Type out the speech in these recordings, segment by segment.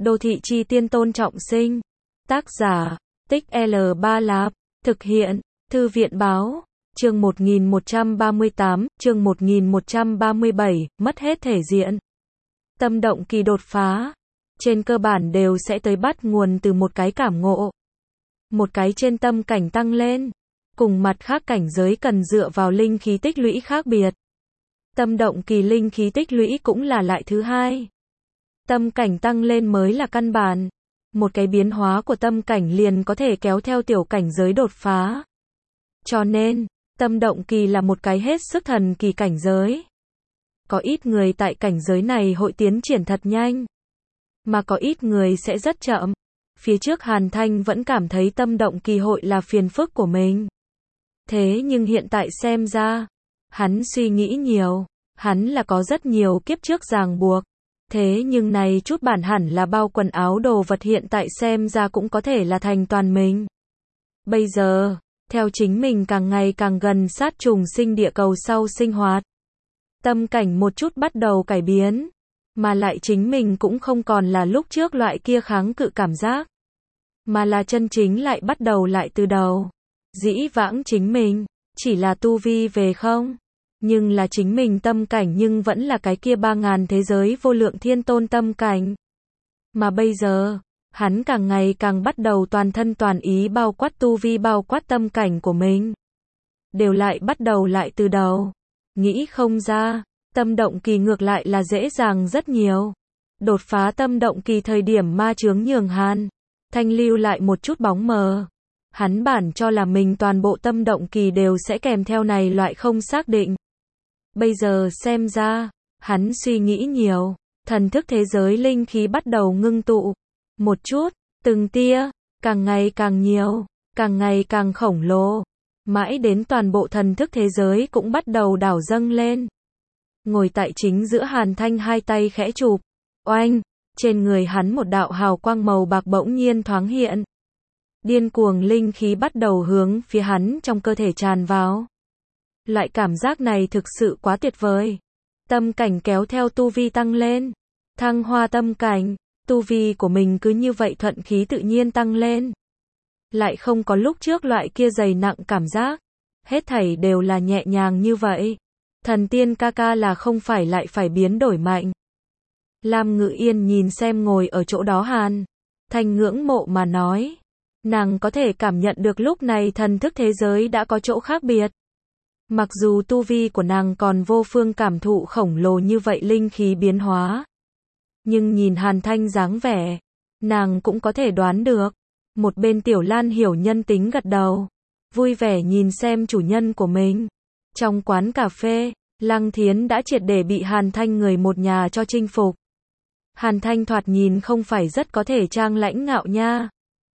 Đô thị chi tiên Tôn Trọng Sinh. Tác giả, Tích L3 Lạp. Thực hiện, Thư viện báo. Chương 1138, chương 1137, mất hết thể diện. Tâm động kỳ đột phá. Trên cơ bản đều sẽ tới bắt nguồn từ một cái cảm ngộ. Một cái trên tâm cảnh tăng lên. Cùng mặt khác cảnh giới cần dựa vào linh khí tích lũy khác biệt. Tâm động kỳ linh khí tích lũy cũng là lại thứ hai. Tâm cảnh tăng lên mới là căn bản. Một cái biến hóa của tâm cảnh liền có thể kéo theo tiểu cảnh giới đột phá. Cho nên, tâm động kỳ là một cái hết sức thần kỳ cảnh giới. Có ít người tại cảnh giới này hội tiến triển thật nhanh. Mà có ít người sẽ rất chậm. Phía trước Hàn Thanh vẫn cảm thấy tâm động kỳ hội là phiền phức của mình. Thế nhưng hiện tại xem ra, hắn suy nghĩ nhiều. Hắn là có rất nhiều kiếp trước ràng buộc. Thế nhưng này chút bản hẳn là bao quần áo đồ vật hiện tại xem ra cũng có thể là thành toàn mình. Bây giờ, theo chính mình càng ngày càng gần sát trùng sinh địa cầu sau sinh hoạt. Tâm cảnh một chút bắt đầu cải biến. Mà lại chính mình cũng không còn là lúc trước loại kia kháng cự cảm giác. Mà là chân chính lại bắt đầu lại từ đầu. Dĩ vãng chính mình, chỉ là tu vi về không. Nhưng là chính mình tâm cảnh nhưng vẫn là cái kia 3000 thế giới vô lượng thiên tôn tâm cảnh. Mà bây giờ, hắn càng ngày càng bắt đầu toàn thân toàn ý bao quát tu vi bao quát tâm cảnh của mình. Đều lại bắt đầu lại từ đầu. Nghĩ không ra, tâm động kỳ ngược lại là dễ dàng rất nhiều. Đột phá tâm động kỳ thời điểm ma chướng nhường Hàn Thanh lưu lại một chút bóng mờ. Hắn bản cho là mình toàn bộ tâm động kỳ đều sẽ kèm theo này loại không xác định. Bây giờ xem ra, hắn suy nghĩ nhiều, thần thức thế giới linh khí bắt đầu ngưng tụ. Một chút, từng tia, càng ngày càng nhiều, càng ngày càng khổng lồ. Mãi đến toàn bộ thần thức thế giới cũng bắt đầu đảo dâng lên. Ngồi tại chính giữa Hàn Thanh hai tay khẽ chụp. Oanh, trên người hắn một đạo hào quang màu bạc bỗng nhiên thoáng hiện. Điên cuồng linh khí bắt đầu hướng phía hắn trong cơ thể tràn vào. Loại cảm giác này thực sự quá tuyệt vời. Tâm cảnh kéo theo tu vi tăng lên. Thăng hoa tâm cảnh, tu vi của mình cứ như vậy thuận khí tự nhiên tăng lên. Lại không có lúc trước loại kia dày nặng cảm giác. Hết thảy đều là nhẹ nhàng như vậy. Thần tiên ca ca là không phải lại phải biến đổi mạnh. Lam Ngự Yên nhìn xem ngồi ở chỗ đó Hàn Thanh ngưỡng mộ mà nói. Nàng có thể cảm nhận được lúc này thần thức thế giới đã có chỗ khác biệt. Mặc dù tu vi của nàng còn vô phương cảm thụ khổng lồ như vậy linh khí biến hóa. Nhưng nhìn Hàn Thanh dáng vẻ, nàng cũng có thể đoán được. Một bên Tiểu Lan hiểu nhân tính gật đầu. Vui vẻ nhìn xem chủ nhân của mình. Trong quán cà phê, Lăng Thiến đã triệt để bị Hàn Thanh người một nhà cho chinh phục. Hàn Thanh thoạt nhìn không phải rất có thể trang lãnh ngạo nha.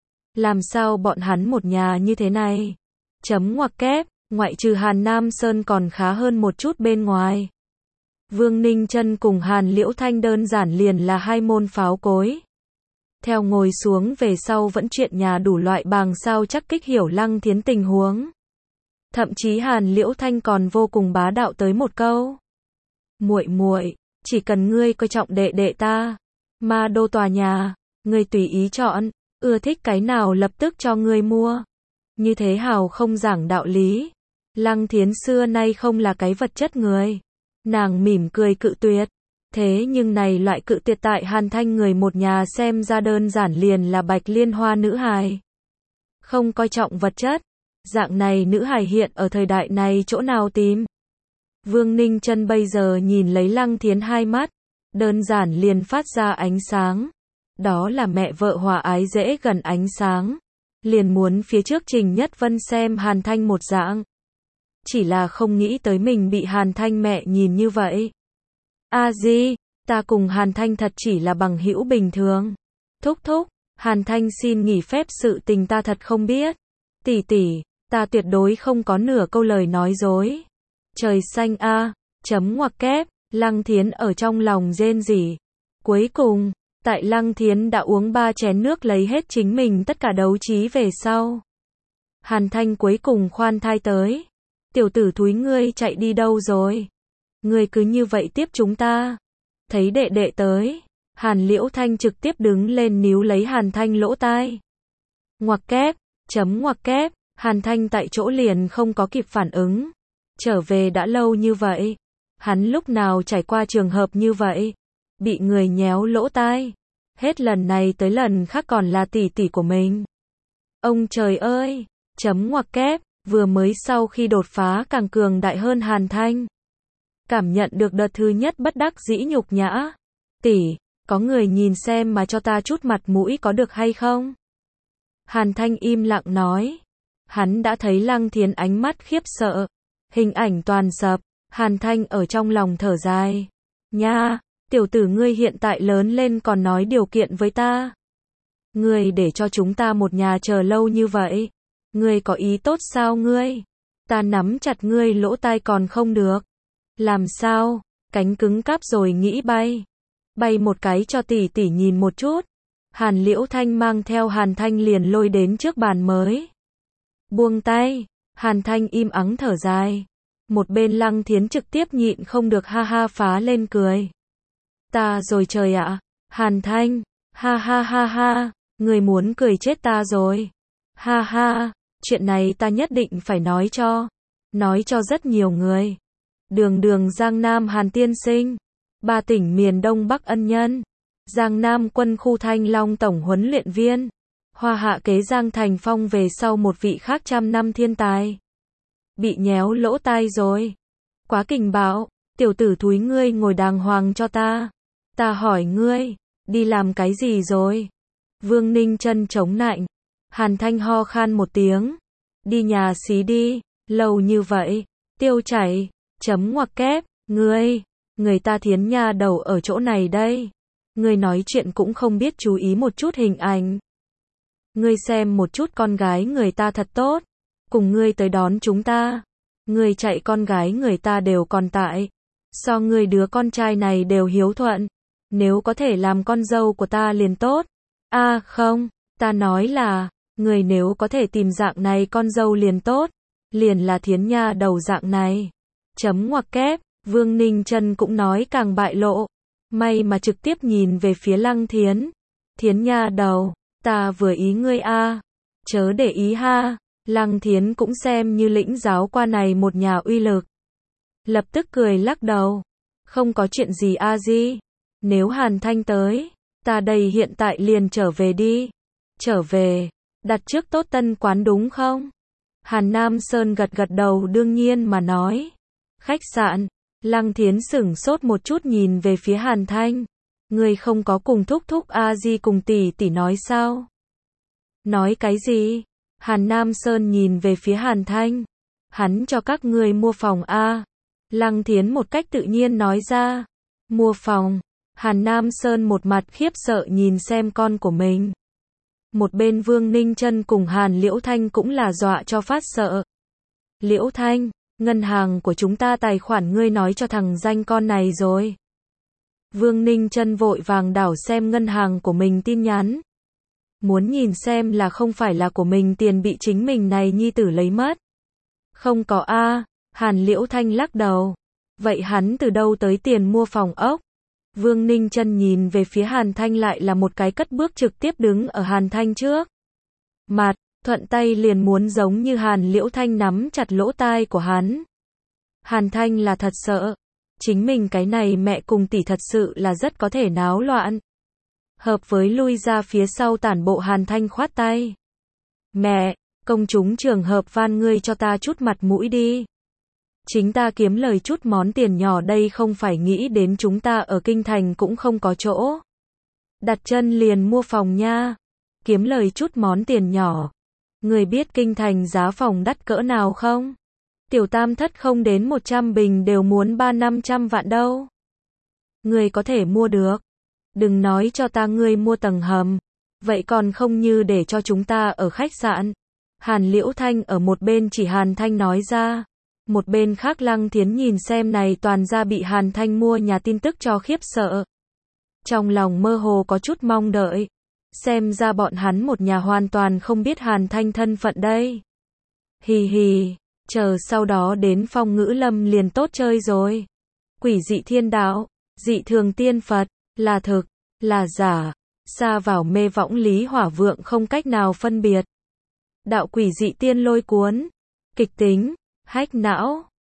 Làm sao bọn hắn một nhà như thế này? Chấm ngoặc kép, ngoại trừ Hàn Nam Sơn còn khá hơn một chút bên ngoài. Vương Ninh Chân cùng Hàn Liễu Thanh đơn giản liền là hai môn pháo cối. Theo ngồi xuống về sau vẫn chuyện nhà đủ loại bàng sao chắc kích hiểu Lăng Thiến tình huống. Thậm chí Hàn Liễu Thanh còn vô cùng bá đạo tới một câu. Muội muội, chỉ cần ngươi coi trọng đệ đệ ta, Ma Đô tòa nhà, ngươi tùy ý chọn, ưa thích cái nào lập tức cho ngươi mua. Như thế hào không giảng đạo lý. Lăng Thiến xưa nay không là cái vật chất người. Nàng mỉm cười cự tuyệt. Thế nhưng này loại cự tuyệt tại Hàn Thanh người một nhà xem ra đơn giản liền là bạch liên hoa nữ hài. Không coi trọng vật chất. Dạng này nữ hài hiện ở thời đại này chỗ nào tìm. Vương Ninh Chân bây giờ nhìn lấy Lăng Thiến hai mắt. Đơn giản liền phát ra ánh sáng. Đó là mẹ vợ hòa ái dễ gần ánh sáng. Liền muốn phía trước Trình Nhất Vân xem Hàn Thanh một dạng. Chỉ là không nghĩ tới mình bị Hàn Thanh mẹ nhìn như vậy. A Di, ta cùng Hàn Thanh thật chỉ là bằng hữu bình thường. Thúc thúc, Hàn Thanh xin nghỉ phép sự tình ta thật không biết. Tỷ tỷ, ta tuyệt đối không có nửa câu lời nói dối. Trời xanh a, chấm ngoặc kép, Lăng Thiến ở trong lòng rên rỉ. Cuối cùng, tại Lăng Thiến đã uống 3 chén nước lấy hết chính mình tất cả đấu trí về sau. Hàn Thanh cuối cùng khoan thai tới. Tiểu tử thúi ngươi chạy đi đâu rồi? Ngươi cứ như vậy tiếp chúng ta. Thấy đệ đệ tới. Hàn Liễu Thanh trực tiếp đứng lên níu lấy Hàn Thanh lỗ tai. Ngoặc kép, ngoặc kép, Hàn Thanh tại chỗ liền không có kịp phản ứng. Trở về đã lâu như vậy. Hắn lúc nào trải qua trường hợp như vậy? Bị người nhéo lỗ tai. Hết lần này tới lần khác còn là tỷ tỷ của mình. Ông trời ơi! Ngoặc kép, vừa mới sau khi đột phá càng cường đại hơn Hàn Thanh. Cảm nhận được đợt thứ nhất bất đắc dĩ nhục nhã. Tỷ, có người nhìn xem mà cho ta chút mặt mũi có được hay không? Hàn Thanh im lặng nói. Hắn đã thấy Lăng Thiến ánh mắt khiếp sợ. Hình ảnh toàn sập. Hàn Thanh ở trong lòng thở dài. Nha, tiểu tử ngươi hiện tại lớn lên còn nói điều kiện với ta. Ngươi để cho chúng ta một nhà chờ lâu như vậy. Ngươi có ý tốt sao ngươi? Ta nắm chặt ngươi lỗ tai còn không được. Làm sao? Cánh cứng cáp rồi nghĩ bay. Bay một cái cho tỷ tỷ nhìn một chút. Hàn Liễu Thanh mang theo Hàn Thanh liền lôi đến trước bàn mới. Buông tay. Hàn Thanh im ắng thở dài. Một bên Lăng Thiến trực tiếp nhịn không được ha ha phá lên cười. Ta rồi trời ạ. Hàn Thanh. Ha ha ha ha. Người muốn cười chết ta rồi. Ha ha. Chuyện này ta nhất định phải nói cho. Nói cho rất nhiều người. Đường Giang Nam Hàn tiên sinh. 3 tỉnh miền Đông Bắc ân nhân. Giang Nam quân khu Thanh Long tổng huấn luyện viên. Hoa hạ kế Giang Thành Phong về sau một vị khác trăm năm thiên tài. Bị nhéo lỗ tai rồi. Quá kình bạo. Tiểu tử thúi ngươi ngồi đàng hoàng cho ta. Ta hỏi ngươi. Đi làm cái gì rồi? Vương Ninh chân chống nạnh. Hàn Thanh ho khan một tiếng. Đi nhà xí đi. Lâu như vậy. Tiêu chảy. Ngoặc kép. Người ta Thiến nha đầu ở chỗ này đây. Ngươi nói chuyện cũng không biết chú ý một chút hình ảnh. Ngươi xem một chút con gái người ta thật tốt. Cùng ngươi tới đón chúng ta. Ngươi chạy con gái người ta đều còn tại. So ngươi đứa con trai này đều hiếu thuận. Nếu có thể làm con dâu của ta liền tốt. Không, ta nói là, người nếu có thể tìm dạng này con dâu liền tốt. Liền là Thiến nha đầu dạng này. Ngoặc kép, Vương Ninh Trân cũng nói càng bại lộ. May mà trực tiếp nhìn về phía Lăng Thiến. Thiến nha đầu, ta vừa ý ngươi chớ để ý ha. Lăng Thiến cũng xem như lĩnh giáo qua này một nhà uy lực. Lập tức cười lắc đầu. Không có chuyện gì Di. Nếu Hàn Thanh tới, ta đây hiện tại liền trở về đi. Trở về, đặt trước tốt tân quán đúng không? Hàn Nam Sơn gật gật đầu đương nhiên mà nói. Khách sạn, Lăng Thiến sửng sốt một chút nhìn về phía Hàn Thanh. Ngươi không có cùng thúc Di cùng tỷ tỷ nói sao? Nói cái gì? Hàn Nam Sơn nhìn về phía Hàn Thanh. Hắn cho các ngươi mua phòng Lăng Thiến một cách tự nhiên nói ra. Mua phòng. Hàn Nam Sơn một mặt khiếp sợ nhìn xem con của mình. Một bên Vương Ninh Trân cùng Hàn Liễu Thanh cũng là dọa cho phát sợ. Liễu Thanh, ngân hàng của chúng ta tài khoản ngươi nói cho thằng danh con này rồi. Vương Ninh Trân vội vàng đảo xem ngân hàng của mình tin nhắn. Muốn nhìn xem là không phải là của mình tiền bị chính mình này nhi tử lấy mất. Không có Hàn Liễu Thanh lắc đầu. Vậy hắn từ đâu tới tiền mua phòng ốc? Vương Ninh Trân nhìn về phía Hàn Thanh lại là một cái cất bước trực tiếp đứng ở Hàn Thanh trước. Mặt, thuận tay liền muốn giống như Hàn Liễu Thanh nắm chặt lỗ tai của hắn. Hàn Thanh là thật sợ. Chính mình cái này mẹ cùng tỷ thật sự là rất có thể náo loạn. Hợp với lui ra phía sau tản bộ Hàn Thanh khoát tay. Mẹ, công chúng trường hợp van ngươi cho ta chút mặt mũi đi. Chính ta kiếm lời chút món tiền nhỏ đây không phải nghĩ đến chúng ta ở kinh thành cũng không có chỗ. Đặt chân liền mua phòng nha. Kiếm lời chút món tiền nhỏ. Người biết kinh thành giá phòng đắt cỡ nào không? Tiểu tam thất không đến 100 bình đều muốn 300-500 vạn đâu. Người có thể mua được. Đừng nói cho ta ngươi mua tầng hầm. Vậy còn không như để cho chúng ta ở khách sạn. Hàn Liễu Thanh ở một bên chỉ Hàn Thanh nói ra. Một bên khác Lăng Thiến nhìn xem này toàn ra bị Hàn Thanh mua nhà tin tức cho khiếp sợ. Trong lòng mơ hồ có chút mong đợi. Xem ra bọn hắn một nhà hoàn toàn không biết Hàn Thanh thân phận đây. Hì hì, chờ sau đó đến Phong Ngữ Lâm liền tốt chơi rồi. Quỷ dị thiên đạo, dị thường tiên Phật, là thực. là giả, sa vào mê võng Lý Hỏa Vượng không cách nào phân biệt. Đạo quỷ dị tiên lôi cuốn, kịch tính, hack não.